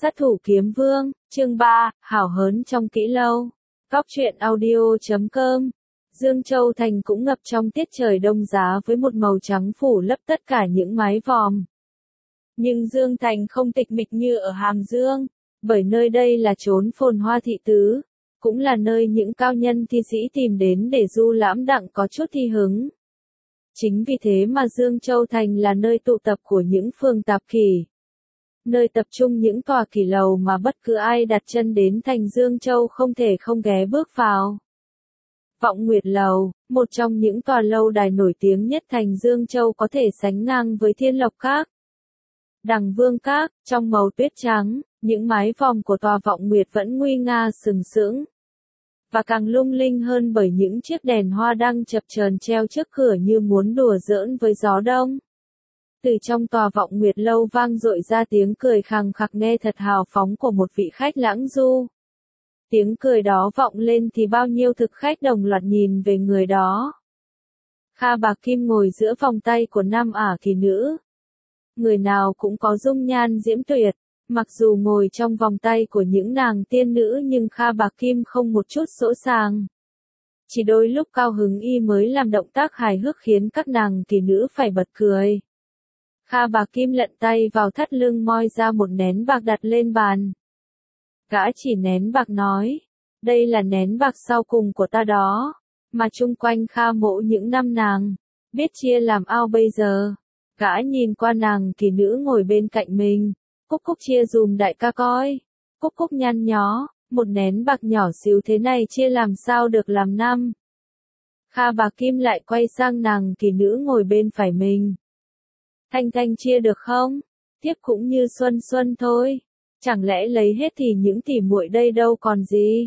Sát thủ kiếm vương, chương 3, hào hớn trong kỹ lâu. Góc truyện audio.com. Dương Châu Thành cũng ngập trong tiết trời đông giá với một màu trắng phủ lấp tất cả những mái vòm. Nhưng Dương Thành không tịch mịch như ở Hàm Dương, bởi nơi đây là chốn phồn hoa thị tứ, cũng là nơi những cao nhân thi sĩ tìm đến để du lãm đặng có chút thi hứng. Chính vì thế mà Dương Châu Thành là nơi tụ tập của những phường tạp kỷ. Nơi tập trung những tòa kỷ lầu mà bất cứ ai đặt chân đến thành Dương Châu không thể không ghé bước vào. Vọng Nguyệt Lầu, một trong những tòa lâu đài nổi tiếng nhất thành Dương Châu có thể sánh ngang với Thiên Lộc Các, Đằng Vương Các, trong màu tuyết trắng, những mái vòm của tòa Vọng Nguyệt vẫn nguy nga sừng sững. Và càng lung linh hơn bởi những chiếc đèn hoa đăng chập chờn treo trước cửa như muốn đùa giỡn với gió đông. Từ trong tòa Vọng Nguyệt Lâu vang dội ra tiếng cười khằng khặc nghe thật hào phóng của một vị khách lãng du. Tiếng cười đó vọng lên thì bao nhiêu thực khách đồng loạt nhìn về người đó. Kha Bạc Kim ngồi giữa vòng tay của năm ả kỳ nữ. Người nào cũng có dung nhan diễm tuyệt, mặc dù ngồi trong vòng tay của những nàng tiên nữ nhưng Kha Bạc Kim không một chút sỗ sàng. Chỉ đôi lúc cao hứng y mới làm động tác hài hước khiến các nàng kỳ nữ phải bật cười. Kha Bạc Kim lận tay vào thắt lưng moi ra một nén bạc đặt lên bàn. Gã chỉ nén bạc nói, đây là nén bạc sau cùng của ta đó, mà chung quanh Kha mộ những năm nàng, biết chia làm ao bây giờ. Gã nhìn qua nàng kỳ nữ ngồi bên cạnh mình, Cúc Cúc chia dùm đại ca coi. Cúc Cúc nhăn nhó, một nén bạc nhỏ xíu thế này chia làm sao được làm năm. Kha Bạc Kim lại quay sang nàng kỳ nữ ngồi bên phải mình. Thanh Thanh chia được không? Tiếp cũng như Xuân Xuân thôi. Chẳng lẽ lấy hết thì những tỉ muội đây đâu còn gì?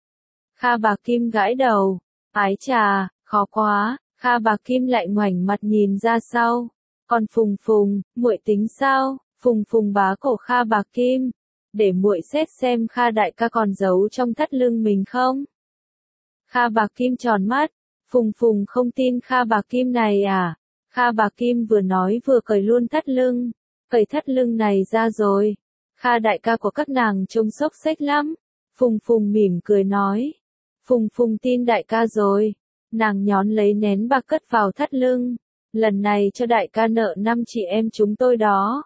Kha Bạc Kim gãi đầu. Ái chà, khó quá. Kha Bạc Kim lại ngoảnh mặt nhìn ra sau. Còn Phùng Phùng, muội tính sao? Phùng Phùng bá cổ Kha Bạc Kim. Để muội xét xem Kha đại ca còn giấu trong thắt lưng mình không? Kha Bạc Kim tròn mắt. Phùng Phùng không tin Kha Bạc Kim này à? Kha Bạc Kim vừa nói vừa cởi luôn thắt lưng. Cởi thắt lưng này ra rồi. Kha đại ca của các nàng trông xốc xếch lắm. Phùng Phùng mỉm cười nói. Phùng Phùng tin đại ca rồi. Nàng nhón lấy nén bạc cất vào thắt lưng. Lần này cho đại ca nợ 5 chị em chúng tôi đó.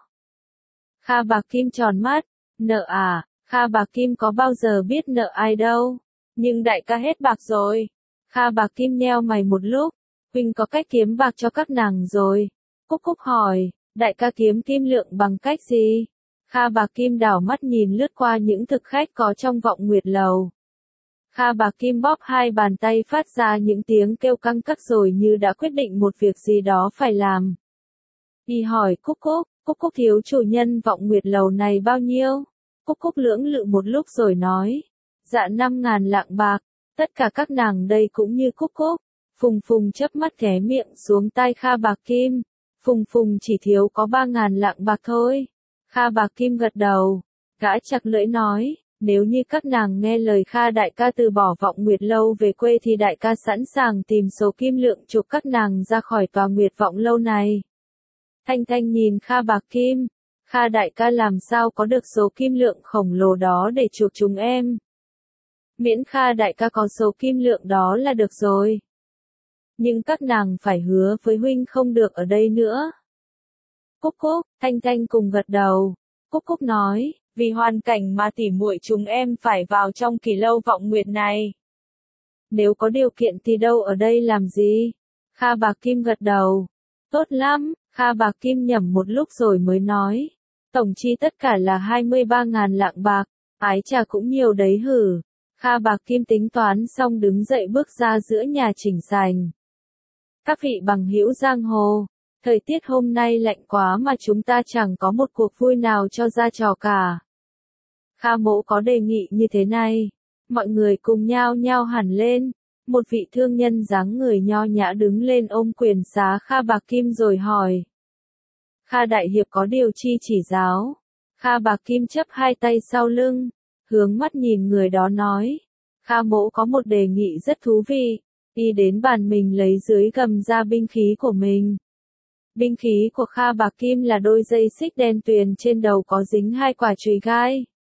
Kha Bạc Kim tròn mắt. Nợ à? Kha Bạc Kim có bao giờ biết nợ ai đâu. Nhưng đại ca hết bạc rồi. Kha Bạc Kim nheo mày một lúc. Huynh có cách kiếm bạc cho các nàng rồi. Cúc Cúc hỏi, đại ca kiếm kim lượng bằng cách gì? Kha Bạc Kim đảo mắt nhìn lướt qua những thực khách có trong Vọng Nguyệt Lầu. Kha Bạc Kim bóp hai bàn tay phát ra những tiếng kêu căng cắc rồi như đã quyết định một việc gì đó phải làm. Y hỏi Cúc Cúc thiếu chủ nhân Vọng Nguyệt Lầu này bao nhiêu? Cúc Cúc lưỡng lự một lúc rồi nói, dạ 5.000 lạng bạc, tất cả các nàng đây cũng như Cúc Cúc. Phùng Phùng chớp mắt ghé miệng xuống tai Kha Bạc Kim. Phùng Phùng chỉ thiếu có 3.000 lạng bạc thôi. Kha Bạc Kim gật đầu. Gã chặt lưỡi nói, nếu như các nàng nghe lời Kha đại ca từ bỏ Vọng Nguyệt Lâu về quê thì đại ca sẵn sàng tìm số kim lượng chụp các nàng ra khỏi tòa Nguyệt Vọng Lâu này. Thanh Thanh nhìn Kha Bạc Kim. Kha đại ca làm sao có được số kim lượng khổng lồ đó để chuộc chúng em. Miễn Kha đại ca có số kim lượng đó là được rồi. Nhưng các nàng phải hứa với huynh không được ở đây nữa. Cúc Cúc, Thanh Thanh cùng gật đầu. Cúc Cúc nói, vì hoàn cảnh mà tỉ muội chúng em phải vào trong kỳ lâu Vọng Nguyệt này. Nếu có điều kiện thì đâu ở đây làm gì? Kha Bạc Kim gật đầu. Tốt lắm, Kha Bạc Kim nhẩm một lúc rồi mới nói. Tổng chi tất cả là 23.000 lạng bạc, ái chà cũng nhiều đấy hử. Kha Bạc Kim tính toán xong đứng dậy bước ra giữa nhà chỉnh sành. Các vị bằng hữu giang hồ, thời tiết hôm nay lạnh quá mà chúng ta chẳng có một cuộc vui nào cho ra trò cả. Kha mỗ có đề nghị như thế này, mọi người cùng nhao nhao hẳn lên. Một vị thương nhân dáng người nho nhã đứng lên ôm quyền xá Kha Bạc Kim rồi hỏi. Kha đại hiệp có điều chi chỉ giáo? Kha Bạc Kim chắp hai tay sau lưng, hướng mắt nhìn người đó nói. Kha mỗ có một đề nghị rất thú vị. Y đến bàn mình lấy dưới gầm ra binh khí của mình. Binh khí của Kha Bạc Kim là đôi dây xích đen tuyền trên đầu có dính hai quả chùy gai.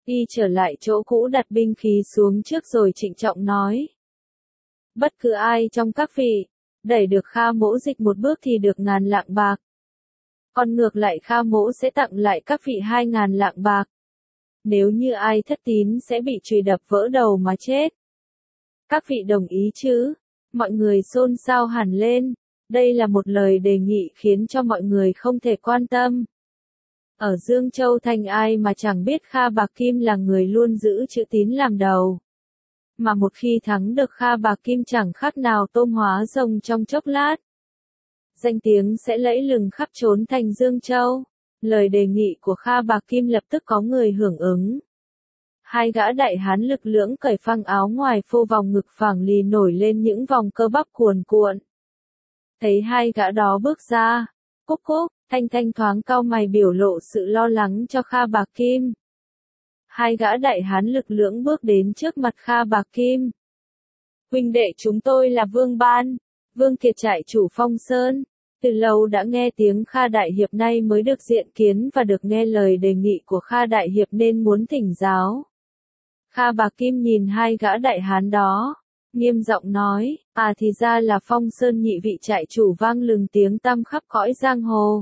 Y trở lại chỗ cũ đặt binh khí xuống trước rồi trịnh trọng nói. Bất cứ ai trong các vị, đẩy được Kha Mỗ dịch một bước thì được 1000 lạng bạc. Còn ngược lại Kha Mỗ sẽ tặng lại các vị 2000 lạng bạc. Nếu như ai thất tín sẽ bị chùy đập vỡ đầu mà chết. Các vị đồng ý chứ? Mọi người xôn xao hẳn lên. Đây là một lời đề nghị khiến cho mọi người không thể quan tâm. Ở Dương Châu Thành ai mà chẳng biết Kha Bạc Kim là người luôn giữ chữ tín làm đầu. Mà một khi thắng được Kha Bạc Kim chẳng khác nào tôm hóa rồng trong chốc lát. Danh tiếng sẽ lẫy lừng khắp trốn thành Dương Châu. Lời đề nghị của Kha Bạc Kim lập tức có người hưởng ứng. Hai gã đại hán lực lưỡng cởi phăng áo ngoài phô vòng ngực phẳng lì nổi lên những vòng cơ bắp cuồn cuộn. Thấy hai gã đó bước ra, Cúc Cúc, Thanh Thanh thoáng cau mày biểu lộ sự lo lắng cho Kha Bạc Kim. Hai gã đại hán lực lưỡng bước đến trước mặt Kha Bạc Kim. Huynh đệ chúng tôi là Vương Ban, Vương Kiệt trại chủ Phong Sơn. Từ lâu đã nghe tiếng Kha Đại Hiệp nay mới được diện kiến và được nghe lời đề nghị của Kha Đại Hiệp nên muốn thỉnh giáo. Kha Bạc Kim nhìn hai gã đại hán đó, nghiêm giọng nói, thì ra là Phong Sơn nhị vị trại chủ vang lừng tiếng tăm khắp cõi giang hồ.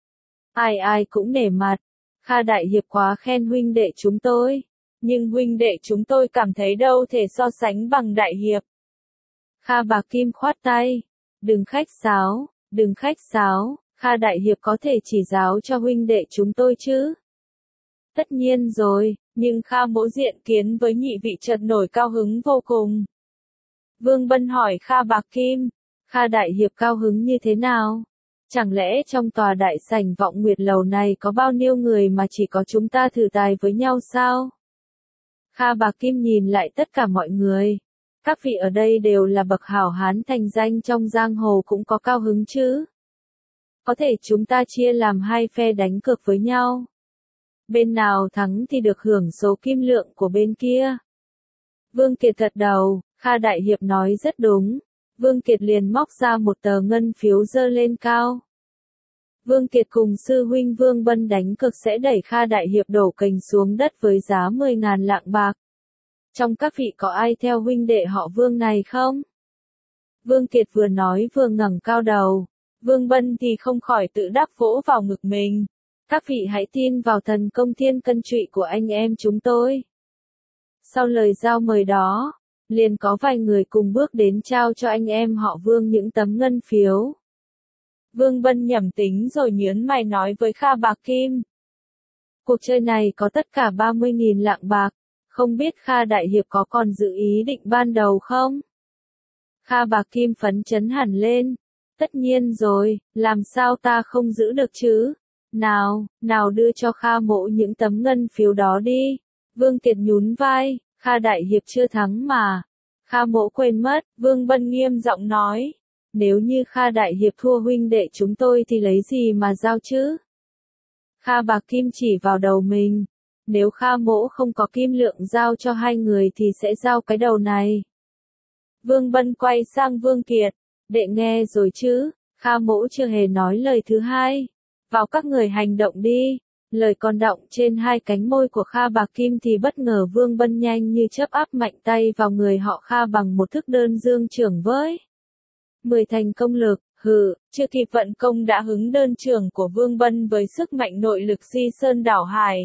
Ai ai cũng nể mặt, Kha Đại Hiệp quá khen huynh đệ chúng tôi, nhưng huynh đệ chúng tôi cảm thấy đâu thể so sánh bằng Đại Hiệp. Kha Bạc Kim khoát tay, đừng khách sáo, đừng khách sáo, Kha Đại Hiệp có thể chỉ giáo cho huynh đệ chúng tôi chứ. Tất nhiên rồi, nhưng Kha Mỗ diện kiến với nhị vị chợt nổi cao hứng vô cùng. Vương Bân hỏi Kha Bạc Kim, Kha Đại Hiệp cao hứng như thế nào? Chẳng lẽ trong tòa đại sảnh Vọng Nguyệt Lầu này có bao nhiêu người mà chỉ có chúng ta thử tài với nhau sao? Kha Bạc Kim nhìn lại tất cả mọi người. Các vị ở đây đều là bậc hảo hán thành danh trong giang hồ cũng có cao hứng chứ? Có thể chúng ta chia làm hai phe đánh cược với nhau. Bên nào thắng thì được hưởng số kim lượng của bên kia. Vương Kiệt gật đầu, Kha Đại Hiệp nói rất đúng. Vương Kiệt liền móc ra một tờ ngân phiếu giơ lên cao. Vương Kiệt cùng sư huynh Vương Bân đánh cược sẽ đẩy Kha Đại Hiệp đổ cành xuống đất với giá 10.000 lạng bạc. Trong các vị có ai theo huynh đệ họ Vương này không? Vương Kiệt vừa nói vừa ngẩng cao đầu. Vương Bân thì không khỏi tự đắc vỗ vào ngực mình. Các vị hãy tin vào thần công thiên cân trụy của anh em chúng tôi. Sau lời giao mời đó, liền có vài người cùng bước đến trao cho anh em họ Vương những tấm ngân phiếu. Vương Bân nhẩm tính rồi nhớn mày nói với Kha Bạc Kim. Cuộc chơi này có tất cả 30.000 lạng bạc, không biết Kha Đại Hiệp có còn giữ ý định ban đầu không? Kha Bạc Kim phấn chấn hẳn lên. Tất nhiên rồi, làm sao ta không giữ được chứ? Nào đưa cho Kha Mỗ những tấm ngân phiếu đó đi. Vương Kiệt nhún vai, Kha Đại Hiệp chưa thắng mà. Kha Mỗ quên mất, Vương Bân nghiêm giọng nói. Nếu như Kha Đại Hiệp thua huynh đệ chúng tôi thì lấy gì mà giao chứ? Kha Bạc Kim chỉ vào đầu mình. Nếu Kha Mỗ không có kim lượng giao cho hai người thì sẽ giao cái đầu này. Vương Bân quay sang Vương Kiệt. Đệ nghe rồi chứ, Kha Mỗ chưa hề nói lời thứ hai. Vào các người hành động đi. Lời còn đọng trên hai cánh môi của Kha Bạc Kim thì bất ngờ Vương Bân nhanh như chớp áp mạnh tay vào người họ Kha bằng một thức đơn dương trưởng với 10 thành công lực. Chưa kịp vận công đã hứng đơn trưởng của Vương Bân với sức mạnh nội lực di sơn đảo hải.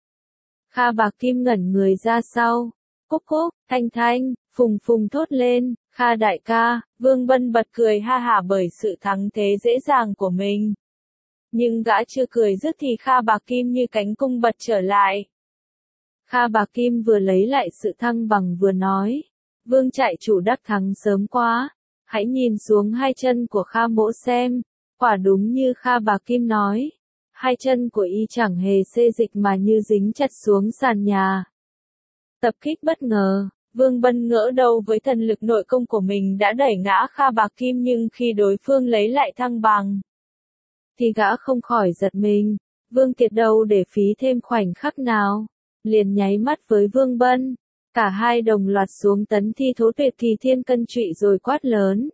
Kha Bạc Kim ngẩn người ra sau. Cúc Cúc, Thanh Thanh, Phùng Phùng thốt lên, Kha đại ca. Vương Bân bật cười ha hả bởi sự thắng thế dễ dàng của mình. Nhưng gã chưa cười dứt thì Kha Bạc Kim như cánh cung bật trở lại. Kha Bạc Kim vừa lấy lại sự thăng bằng vừa nói. Vương trại chủ đắc thắng sớm quá. Hãy nhìn xuống hai chân của Kha Mỗ xem. Quả đúng như Kha Bạc Kim nói. Hai chân của y chẳng hề xê dịch mà như dính chặt xuống sàn nhà. Tập kích bất ngờ. Vương Bân ngỡ đâu với thần lực nội công của mình đã đẩy ngã Kha Bạc Kim nhưng khi đối phương lấy lại thăng bằng. Thì gã không khỏi giật mình. Vương Kiệt đâu để phí thêm khoảnh khắc nào. Liền nháy mắt với Vương Bân. Cả hai đồng loạt xuống tấn thi thố tuyệt kỳ thiên cân trụy rồi quát lớn.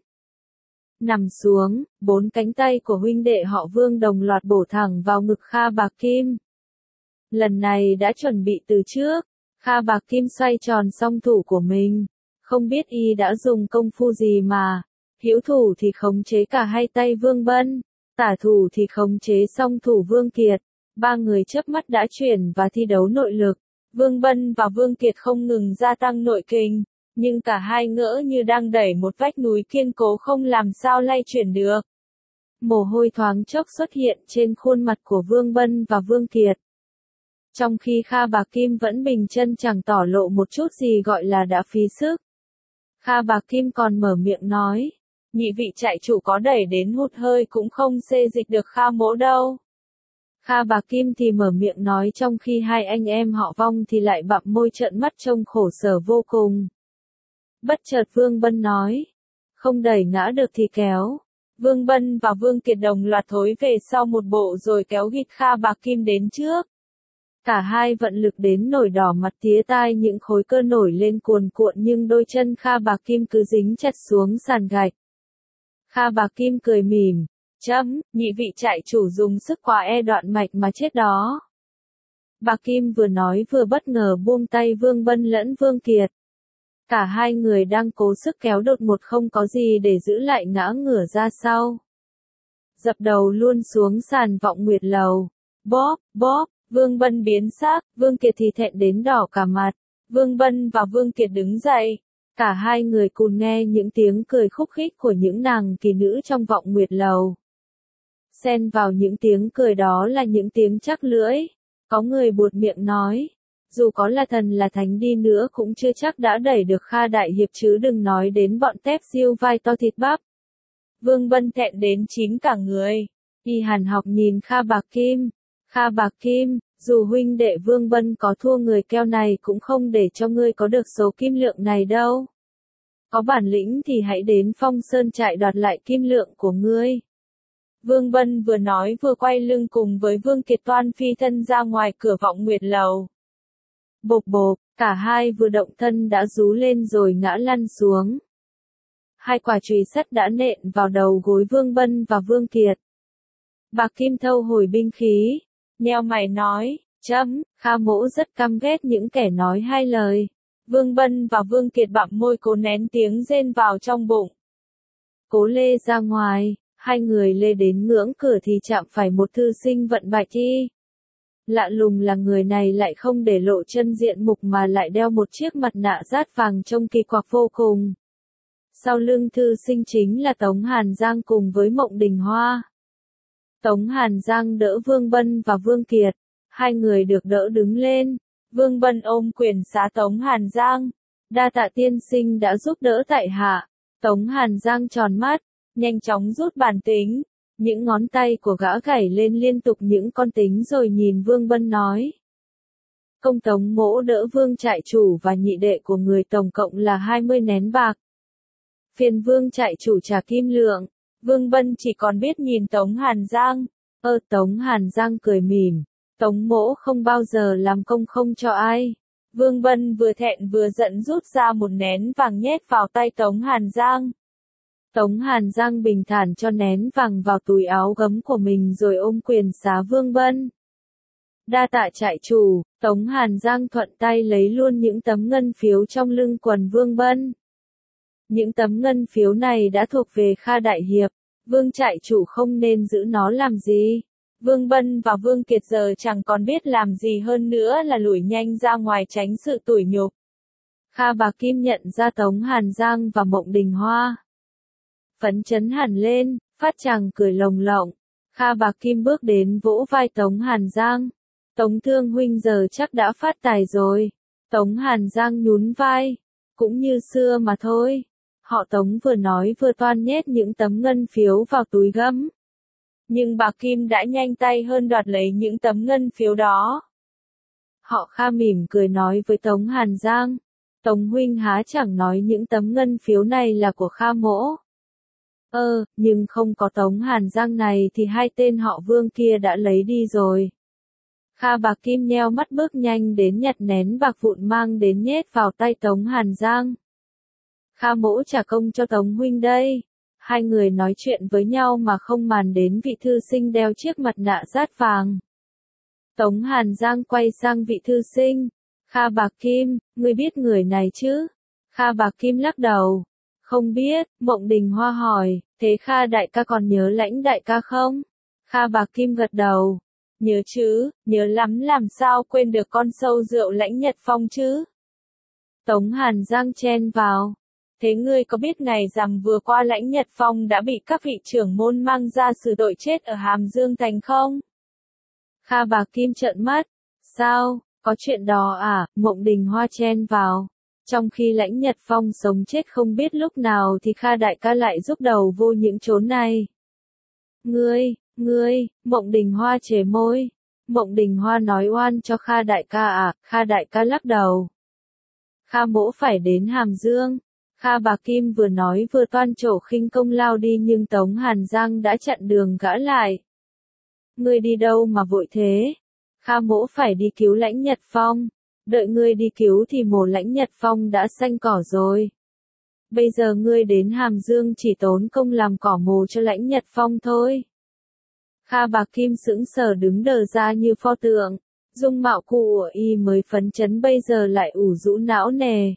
Nằm xuống, 4 cánh tay của huynh đệ họ Vương đồng loạt bổ thẳng vào ngực Kha Bạc Kim. Lần này đã chuẩn bị từ trước, Kha Bạc Kim xoay tròn song thủ của mình. Không biết y đã dùng công phu gì mà. Hữu thủ thì khống chế cả hai tay Vương Bân. Tả thủ thì khống chế song thủ Vương Kiệt. Ba người chớp mắt đã chuyển và thi đấu nội lực. Vương Bân và Vương Kiệt không ngừng gia tăng nội kình. Nhưng cả hai ngỡ như đang đẩy một vách núi kiên cố không làm sao lay chuyển được. Mồ hôi thoáng chốc xuất hiện trên khuôn mặt của Vương Bân và Vương Kiệt. Trong khi Kha Bạc Kim vẫn bình chân chẳng tỏ lộ một chút gì gọi là đã phí sức. Kha Bạc Kim còn mở miệng nói, nhị vị trại chủ có đẩy đến hụt hơi cũng không xê dịch được Kha mỗ đâu. Kha Bạc Kim thì mở miệng nói trong khi hai anh em họ Vong thì lại bặm môi trợn mắt trông khổ sở vô cùng. Bất chợt Vương Bân nói, không đẩy ngã được thì kéo. Vương Bân và Vương Kiệt đồng loạt thối về sau một bộ rồi kéo gịt Kha Bạc Kim đến trước. Cả hai vận lực đến nổi đỏ mặt tía tai, những khối cơ nổi lên cuồn cuộn nhưng đôi chân Kha Bạc Kim cứ dính chặt xuống sàn gạch. Kha Bạc Kim cười mỉm, nhị vị trại chủ dùng sức quá e đoạn mạch mà chết đó. Bạc Kim vừa nói vừa bất ngờ buông tay Vương Bân lẫn Vương Kiệt. Cả hai người đang cố sức kéo đột ngột không có gì để giữ lại ngã ngửa ra sau. Dập đầu luôn xuống sàn Vọng Nguyệt Lầu. Bóp, Vương Bân biến sắc, Vương Kiệt thì thẹn đến đỏ cả mặt. Vương Bân và Vương Kiệt đứng dậy. Cả hai người cùng nghe những tiếng cười khúc khích của những nàng kỳ nữ trong Vọng Nguyệt Lầu. Xen vào những tiếng cười đó là những tiếng chắc lưỡi. Có người buột miệng nói, dù có là thần là thánh đi nữa cũng chưa chắc đã đẩy được Kha đại hiệp chứ đừng nói đến bọn tép siêu vai to thịt bắp. Vương Bân thẹn đến chín cả người. Y hàn học nhìn Kha Bạc Kim. Kha Bạc Kim, dù huynh đệ Vương Bân có thua người keo này cũng không để cho ngươi có được số kim lượng này đâu. Có bản lĩnh thì hãy đến Phong Sơn trại đoạt lại kim lượng của ngươi. Vương Bân vừa nói vừa quay lưng cùng với Vương Kiệt toan phi thân ra ngoài cửa Vọng Nguyệt Lầu. Bộp, cả hai vừa động thân đã rú lên rồi ngã lăn xuống. Hai quả chùy sắt đã nện vào đầu gối Vương Bân và Vương Kiệt. Bạc Kim thâu hồi binh khí, nheo mày nói, Kha mỗ rất căm ghét những kẻ nói hai lời. Vương Bân và Vương Kiệt bặm môi cố nén tiếng rên vào trong bụng. Cố lê ra ngoài, hai người lê đến ngưỡng cửa thì chạm phải một thư sinh vận bạch y. Lạ lùng là người này lại không để lộ chân diện mục mà lại đeo một chiếc mặt nạ rát vàng trông kỳ quặc vô cùng. Sau lưng thư sinh chính là Tống Hàn Giang cùng với Mộng Đình Hoa. Tống Hàn Giang đỡ Vương Bân và Vương Kiệt. Hai người được đỡ đứng lên. Vương Bân ôm quyền xá Tống Hàn Giang. Đa tạ tiên sinh đã giúp đỡ tại hạ. Tống Hàn Giang tròn mắt, nhanh chóng rút bàn tính. Những ngón tay của gã gảy lên liên tục những con tính rồi nhìn Vương Bân nói. Công Tống mỗ đỡ Vương trại chủ và nhị đệ của người tổng cộng là 20 nén bạc. Phiền Vương trại chủ trả kim lượng. Vương Bân chỉ còn biết nhìn Tống Hàn Giang. Tống Hàn Giang cười mỉm. Tống mỗ không bao giờ làm công không cho ai. Vương Bân vừa thẹn vừa giận rút ra một nén vàng nhét vào tay Tống Hàn Giang. Tống Hàn Giang bình thản cho nén vàng vào túi áo gấm của mình rồi ôm quyền xá Vương Bân. Đa tạ trại chủ, Tống Hàn Giang thuận tay lấy luôn những tấm ngân phiếu trong lưng quần Vương Bân. Những tấm ngân phiếu này đã thuộc về Kha đại hiệp, Vương trại chủ không nên giữ nó làm gì. Vương Bân và Vương Kiệt giờ chẳng còn biết làm gì hơn nữa là lủi nhanh ra ngoài tránh sự tủi nhục. Kha Bạc Kim nhận ra Tống Hàn Giang và Mộng Đình Hoa. Phấn chấn hẳn lên, phát chàng cười lồng lộng. Kha Bạc Kim bước đến vỗ vai Tống Hàn Giang. Tống thương huynh giờ chắc đã phát tài rồi. Tống Hàn Giang nhún vai. Cũng như xưa mà thôi. Họ Tống vừa nói vừa toan nhét những tấm ngân phiếu vào túi gấm. Nhưng Bạc Kim đã nhanh tay hơn đoạt lấy những tấm ngân phiếu đó. Họ Kha mỉm cười nói với Tống Hàn Giang. Tống huynh há chẳng nói những tấm ngân phiếu này là của Kha mỗ. Nhưng không có Tống Hàn Giang này thì hai tên họ Vương kia đã lấy đi rồi. Kha Bạc Kim nheo mắt bước nhanh đến nhặt nén bạc vụn mang đến nhét vào tay Tống Hàn Giang. Kha mỗ trả công cho Tống huynh đây. Hai người nói chuyện với nhau mà không màn đến vị thư sinh đeo chiếc mặt nạ rát vàng. Tống Hàn Giang quay sang vị thư sinh. Kha Bạc Kim, ngươi biết người này chứ? Kha Bạc Kim lắc đầu. Không biết, Mộng Đình Hoa hỏi, thế Kha đại ca còn nhớ Lãnh đại ca không? Kha Bạc Kim gật đầu. Nhớ chứ, nhớ lắm, làm sao quên được con sâu rượu Lãnh Nhật Phong chứ? Tống Hàn Giang chen vào. Thế ngươi có biết ngày rằm vừa qua Lãnh Nhật Phong đã bị các vị trưởng môn mang ra xử tội chết ở Hàm Dương Thành không? Kha Bạc Kim trợn mắt. Sao, có chuyện đó à? Mộng Đình Hoa chen vào. Trong khi Lãnh Nhật Phong sống chết không biết lúc nào thì Kha đại ca lại giúp đầu vô những chốn này. Ngươi, Mộng Đình Hoa chề môi. Mộng Đình Hoa nói oan cho Kha đại ca à? Kha đại ca lắc đầu. Kha mỗ phải đến Hàm Dương. Kha Bạc Kim vừa nói vừa toan trổ khinh công lao đi nhưng Tống Hàn Giang đã chặn đường gã lại. Ngươi đi đâu mà vội thế? Kha mỗ phải đi cứu Lãnh Nhật Phong. Đợi ngươi đi cứu thì mồ Lãnh Nhật Phong đã xanh cỏ rồi. Bây giờ ngươi đến Hàm Dương chỉ tốn công làm cỏ mồ cho Lãnh Nhật Phong thôi. Kha Bạc Kim sững sờ đứng đờ ra như pho tượng. Dung mạo của y mới phấn chấn bây giờ lại ủ rũ não nề.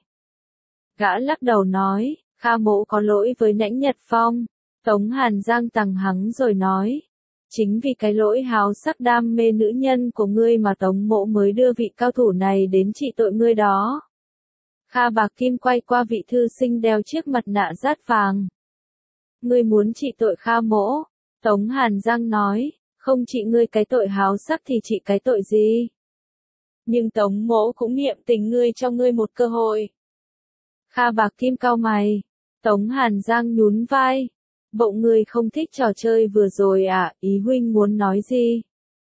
Gã lắc đầu nói, Kha mỗ có lỗi với Lãnh Nhật Phong. Tống Hàn Giang tằng hắng rồi nói. Chính vì cái lỗi háo sắc đam mê nữ nhân của ngươi mà Tống mỗ mới đưa vị cao thủ này đến trị tội ngươi đó. Kha Bạc Kim quay qua vị thư sinh đeo chiếc mặt nạ dát vàng. Ngươi muốn trị tội Kha mỗ? Tống Hàn Giang nói, không trị ngươi cái tội háo sắc thì trị cái tội gì? Nhưng Tống mỗ cũng niệm tình ngươi cho ngươi một cơ hội. Kha Bạc Kim cau mày. Tống Hàn Giang nhún vai. Bộ ngươi không thích trò chơi vừa rồi à? Ý huynh muốn nói gì?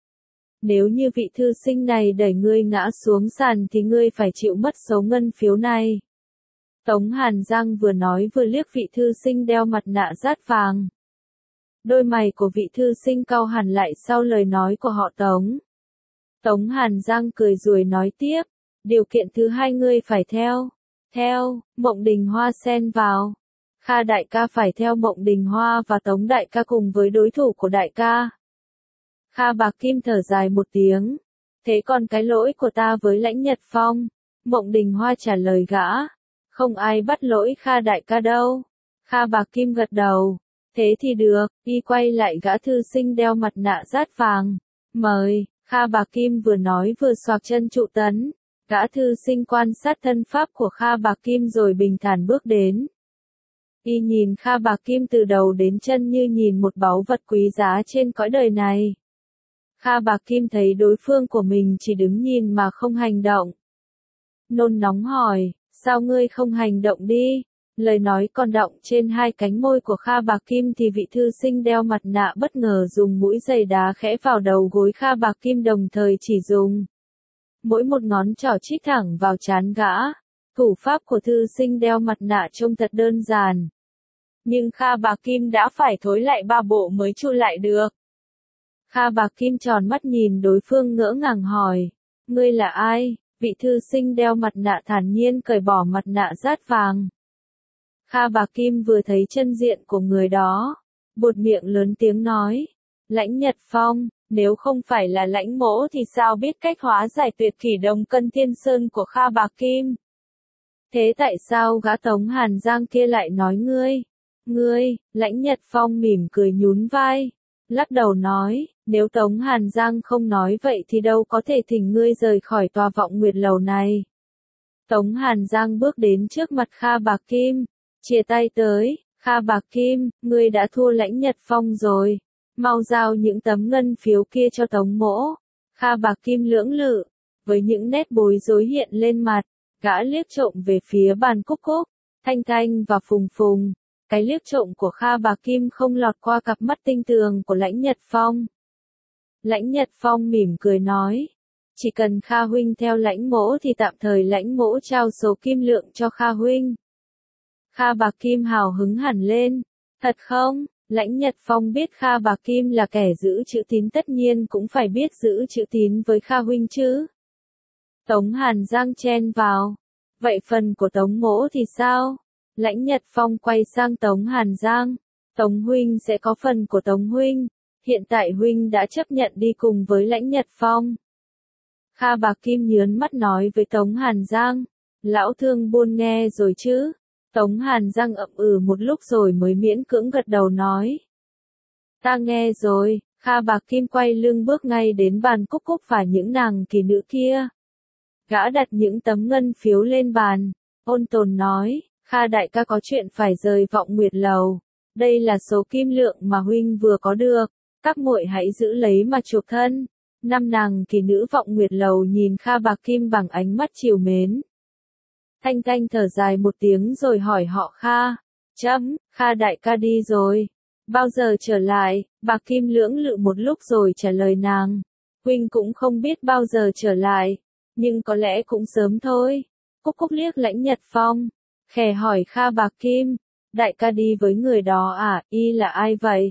Nếu như vị thư sinh này đẩy ngươi ngã xuống sàn thì ngươi phải chịu mất số ngân phiếu này. Tống Hàn Giang vừa nói vừa liếc vị thư sinh đeo mặt nạ dát vàng. Đôi mày của vị thư sinh cau hẳn lại sau lời nói của họ Tống. Tống Hàn Giang cười rồi nói tiếp, điều kiện thứ hai ngươi phải theo. Theo, Mộng Đình Hoa xen vào. Kha đại ca phải theo Mộng Đình Hoa và Tống đại ca cùng với đối thủ của đại ca. Kha Bạc Kim thở dài một tiếng. Thế còn cái lỗi của ta với Lãnh Nhật Phong? Mộng Đình Hoa trả lời gã. Không ai bắt lỗi Kha đại ca đâu. Kha Bạc Kim gật đầu. Thế thì được, y quay lại gã thư sinh đeo mặt nạ dát vàng. Mời, Kha Bạc Kim vừa nói vừa xoạc chân trụ tấn. Gã thư sinh quan sát thân pháp của Kha Bạc Kim rồi bình thản bước đến. Y nhìn Kha Bạc Kim từ đầu đến chân như nhìn một báu vật quý giá trên cõi đời này. Kha Bạc Kim thấy đối phương của mình chỉ đứng nhìn mà không hành động. Nôn nóng hỏi, sao ngươi không hành động đi? Lời nói còn đọng trên hai cánh môi của Kha Bạc Kim thì vị thư sinh đeo mặt nạ bất ngờ dùng mũi giày đá khẽ vào đầu gối Kha Bạc Kim đồng thời chỉ dùng. Mỗi một ngón trỏ chích thẳng vào trán gã. Thủ pháp của thư sinh đeo mặt nạ trông thật đơn giản. Nhưng Kha Bạc Kim đã phải thối lại 3 bộ mới chui lại được. Kha Bạc Kim tròn mắt nhìn đối phương ngỡ ngàng hỏi. Ngươi là ai? Vị thư sinh đeo mặt nạ thản nhiên cởi bỏ mặt nạ dát vàng. Kha Bạc Kim vừa thấy chân diện của người đó. Buột miệng lớn tiếng nói. Lãnh Nhật Phong, nếu không phải là Lãnh mỗ thì sao biết cách hóa giải tuyệt kỷ đồng cân thiên sơn của Kha Bạc Kim? Thế tại sao gã Tống Hàn Giang kia lại nói ngươi? Ngươi, Lãnh Nhật Phong mỉm cười nhún vai. Lắc đầu nói, nếu Tống Hàn Giang không nói vậy thì đâu có thể thỉnh ngươi rời khỏi tòa vọng nguyệt lầu này. Tống Hàn Giang bước đến trước mặt Kha Bạc Kim, chia tay tới, Kha Bạc Kim, ngươi đã thua Lãnh Nhật Phong rồi. Mau giao những tấm ngân phiếu kia cho Tống mỗ. Kha Bạc Kim lưỡng lự, với những nét bối rối hiện lên mặt, gã liếc trộm về phía bàn Cúc Cúc, Thanh Thanh và Phùng Phùng. Cái liếc trộm của Kha Bạc Kim không lọt qua cặp mắt tinh tường của Lãnh Nhật Phong. Lãnh Nhật Phong mỉm cười nói, chỉ cần Kha huynh theo Lãnh mỗ thì tạm thời Lãnh mỗ trao số kim lượng cho Kha huynh. Kha Bạc Kim hào hứng hẳn lên, thật không? Lãnh Nhật Phong biết Kha Bạc Kim là kẻ giữ chữ tín tất nhiên cũng phải biết giữ chữ tín với Kha huynh chứ. Tống Hàn Giang chen vào, vậy phần của Tống mỗ thì sao? Lãnh Nhật Phong quay sang Tống Hàn Giang, Tống huynh sẽ có phần của Tống huynh, hiện tại huynh đã chấp nhận đi cùng với Lãnh Nhật Phong. Kha Bạc Kim nhớn mắt nói với Tống Hàn Giang. Lão thương buôn nghe rồi chứ? Tống Hàn Giang ậm ừ một lúc rồi mới miễn cưỡng gật đầu nói. Ta nghe rồi. Kha Bạc Kim quay lưng bước ngay đến bàn Cúc Cúc và những nàng kỳ nữ kia. Gã đặt những tấm ngân phiếu lên bàn, ôn tồn nói, Kha đại ca có chuyện phải rời Vọng Nguyệt Lầu. Đây là số kim lượng mà huynh vừa có được, các muội hãy giữ lấy mà chuộc thân. Năm nàng kỳ nữ Vọng Nguyệt Lầu nhìn Kha Bạc Kim bằng ánh mắt trìu mến. Thanh Thanh thở dài một tiếng rồi hỏi họ Kha. Kha đại ca đi rồi. Bao giờ trở lại? Bạc Kim lưỡng lự một lúc rồi trả lời nàng. Huynh cũng không biết bao giờ trở lại, nhưng có lẽ cũng sớm thôi. Cúc Cúc liếc Lãnh Nhật Phong, khẽ hỏi Kha Bạc Kim. Đại ca đi với người đó à, y là ai vậy?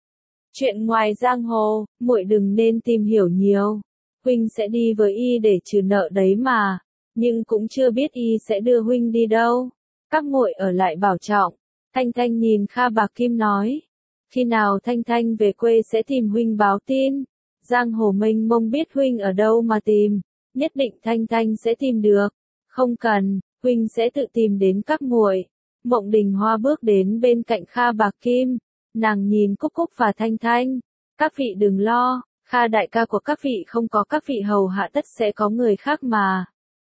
Chuyện ngoài giang hồ, muội đừng nên tìm hiểu nhiều. Huynh sẽ đi với y để trừ nợ đấy mà, nhưng cũng chưa biết y sẽ đưa huynh đi đâu. Các muội ở lại bảo trọng. Thanh Thanh nhìn Kha Bạc Kim nói. Khi nào Thanh Thanh về quê sẽ tìm huynh báo tin. Giang hồ mênh mông biết huynh ở đâu mà tìm. Nhất định Thanh Thanh sẽ tìm được. Không cần, huynh sẽ tự tìm đến các muội. Mộng Đình Hoa bước đến bên cạnh Kha Bạc Kim. Nàng nhìn Cúc Cúc và Thanh Thanh. Các vị đừng lo, Kha đại ca của các vị không có các vị hầu hạ tất sẽ có người khác mà.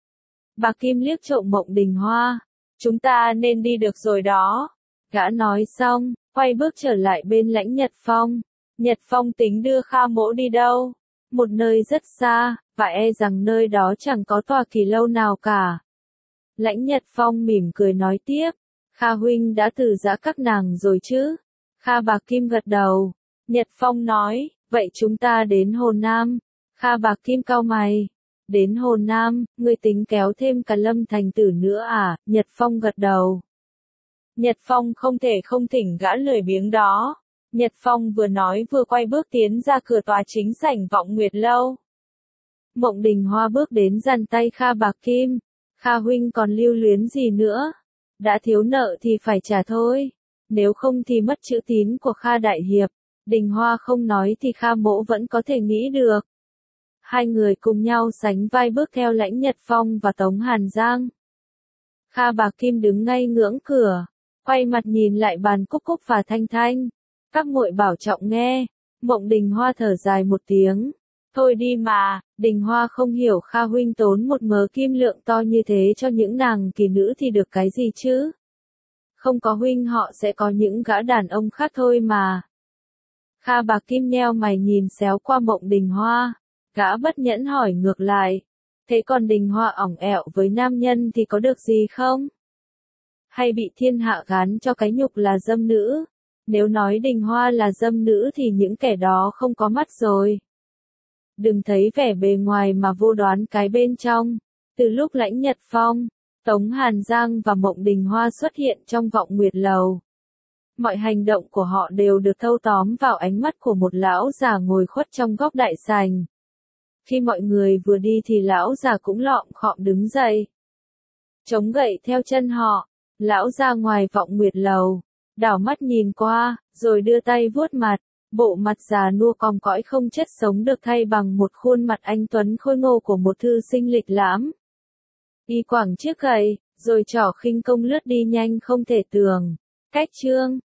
Bạc Kim liếc trộm Mộng Đình Hoa. Chúng ta nên đi được rồi đó. Gã nói xong, quay bước trở lại bên Lãnh Nhật Phong. Nhật Phong tính đưa Kha mỗ đi đâu? Một nơi rất xa, và e rằng nơi đó chẳng có tòa kỳ lâu nào cả. Lãnh Nhật Phong mỉm cười nói tiếp. Kha huynh đã từ giã các nàng rồi chứ? Kha Bạc Kim gật đầu. Nhật Phong nói, vậy chúng ta đến Hồ Nam. Kha Bạc Kim cau mày. Đến Hồ Nam, ngươi tính kéo thêm cả Lâm Thành Tử nữa à? Nhật Phong gật đầu. Nhật Phong không thể không thỉnh gã lười biếng đó. Nhật Phong vừa nói vừa quay bước tiến ra cửa tòa chính sảnh Vọng Nguyệt Lâu. Mộng Đình Hoa bước đến giằng tay Kha Bạc Kim. Kha huynh còn lưu luyến gì nữa? Đã thiếu nợ thì phải trả thôi. Nếu không thì mất chữ tín của Kha đại hiệp. Đình Hoa không nói thì Kha mỗ vẫn có thể nghĩ được. Hai người cùng nhau sánh vai bước theo Lãnh Nhật Phong và Tống Hàn Giang. Kha Bạc Kim đứng ngay ngưỡng cửa, quay mặt nhìn lại bàn Cúc Cúc và Thanh Thanh. Các muội bảo trọng nghe. Mộng Đình Hoa thở dài một tiếng. Thôi đi mà, Đình Hoa không hiểu Kha huynh tốn một mớ kim lượng to như thế cho những nàng kỳ nữ thì được cái gì chứ? Không có huynh họ sẽ có những gã đàn ông khác thôi mà. Kha Bạc Kim nheo mày nhìn xéo qua Mộng Đình Hoa. Gã bất nhẫn hỏi ngược lại. Thế còn Đình Hoa ỏng ẹo với nam nhân thì có được gì không? Hay bị thiên hạ gán cho cái nhục là dâm nữ? Nếu nói Đình Hoa là dâm nữ thì những kẻ đó không có mắt rồi. Đừng thấy vẻ bề ngoài mà vô đoán cái bên trong. Từ lúc Lãnh Nhật Phong, Tống Hàn Giang và Mộng Đình Hoa xuất hiện trong Vọng Nguyệt Lầu, mọi hành động của họ đều được thâu tóm vào ánh mắt của một lão già ngồi khuất trong góc đại sảnh. Khi mọi người vừa đi thì lão già cũng lọm khọm đứng dậy, chống gậy theo chân họ. Lão ra ngoài Vọng Nguyệt Lầu, đảo mắt nhìn qua, rồi đưa tay vuốt mặt. Bộ mặt già nua còng cõi không chất sống được thay bằng một khuôn mặt anh tuấn khôi ngô của một thư sinh lịch lãm. Y quẳng chiếc gậy, rồi trỏ khinh công lướt đi nhanh không thể tưởng. Cách chương